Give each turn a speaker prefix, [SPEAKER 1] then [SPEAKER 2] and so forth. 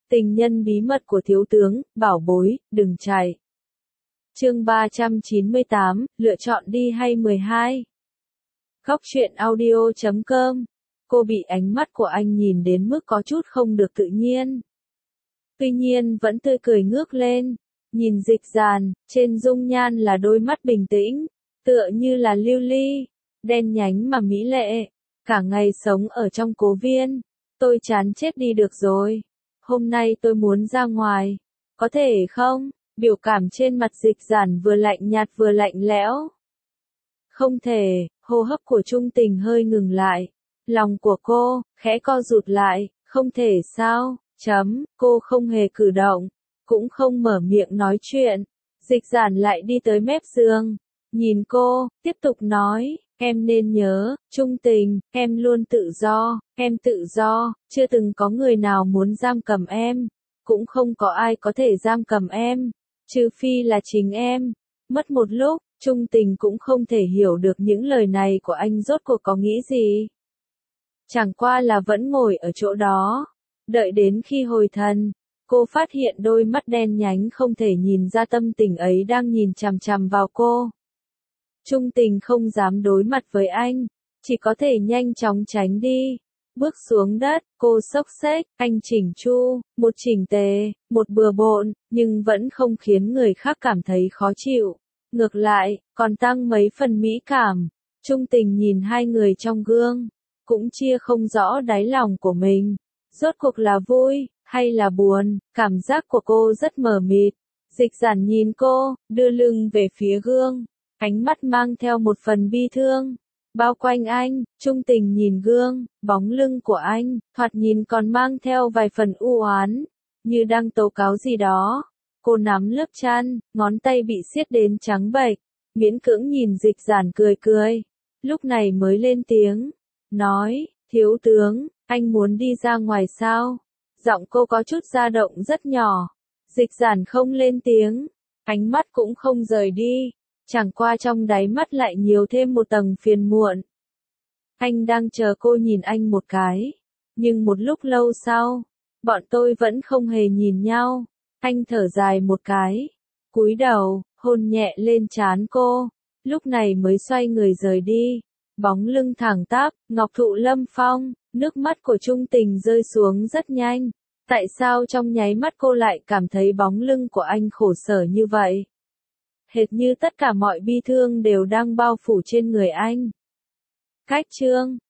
[SPEAKER 1] Tình nhân bí mật của thiếu tướng, bảo bối, đừng chạy. Chương 398, lựa chọn đi hay 12. Góc truyện audio.com. Cô bị ánh mắt của anh nhìn đến mức có chút không được tự nhiên. Tuy nhiên vẫn tươi cười ngước lên, nhìn Dịch Dàn, trên dung nhan là đôi mắt bình tĩnh, tựa như là lưu ly, đen nhánh mà mỹ lệ. Cả ngày sống ở trong cố viên, tôi chán chết đi được rồi. Hôm nay tôi muốn ra ngoài, có thể không? Biểu cảm trên mặt Dịch Dàn vừa lạnh nhạt vừa lạnh lẽo. Không thể, hô hấp của Trung Tình hơi ngừng lại. Lòng của cô, khẽ co rụt lại, không thể sao, cô không hề cử động, cũng không mở miệng nói chuyện. Dịch Dàn lại đi tới mép giường, nhìn cô, tiếp tục nói, em nên nhớ, Trung Tình, em luôn tự do, chưa từng có người nào muốn giam cầm em, cũng không có ai có thể giam cầm em, trừ phi là chính em. Mất một lúc, Trung Tình cũng không thể hiểu được những lời này của anh rốt cuộc có nghĩ gì. Chẳng qua là vẫn ngồi ở chỗ đó, đợi đến khi hồi thần, cô phát hiện đôi mắt đen nhánh không thể nhìn ra tâm tình ấy đang nhìn chằm chằm vào cô. Trung Tình không dám đối mặt với anh, chỉ có thể nhanh chóng tránh đi. Bước xuống đất, cô xốc xếch, anh chỉnh chu, một chỉnh tề, một bừa bộn, nhưng vẫn không khiến người khác cảm thấy khó chịu. Ngược lại, còn tăng mấy phần mỹ cảm. Trung Tình nhìn hai người trong gương, cũng chia không rõ đáy lòng của mình. Rốt cuộc là vui, hay là buồn, cảm giác của cô rất mờ mịt. Dịch Dàn nhìn cô, đưa lưng về phía gương, ánh mắt mang theo một phần bi thương. Bao quanh anh, Trung Tình nhìn gương, bóng lưng của anh, thoạt nhìn còn mang theo vài phần u oán, như đang tố cáo gì đó. Cô nắm lớp chăn, ngón tay bị siết đến trắng bệch, miễn cưỡng nhìn Dịch Dàn cười cười. Lúc này mới lên tiếng, nói, thiếu tướng, anh muốn đi ra ngoài sao? Giọng cô có chút dao động rất nhỏ. Dịch Dàn không lên tiếng, ánh mắt cũng không rời đi. Chẳng qua trong đáy mắt lại nhiều thêm một tầng phiền muộn. Anh đang chờ cô nhìn anh một cái. Nhưng một lúc lâu sau, bọn tôi vẫn không hề nhìn nhau. Anh thở dài một cái, cúi đầu, hôn nhẹ lên trán cô. Lúc này mới xoay người rời đi. Bóng lưng thẳng tắp, ngọc thụ lâm phong, nước mắt của Trung Tình rơi xuống rất nhanh. Tại sao trong nháy mắt cô lại cảm thấy bóng lưng của anh khổ sở như vậy? Hệt như tất cả mọi bi thương đều đang bao phủ trên người anh. Cách chương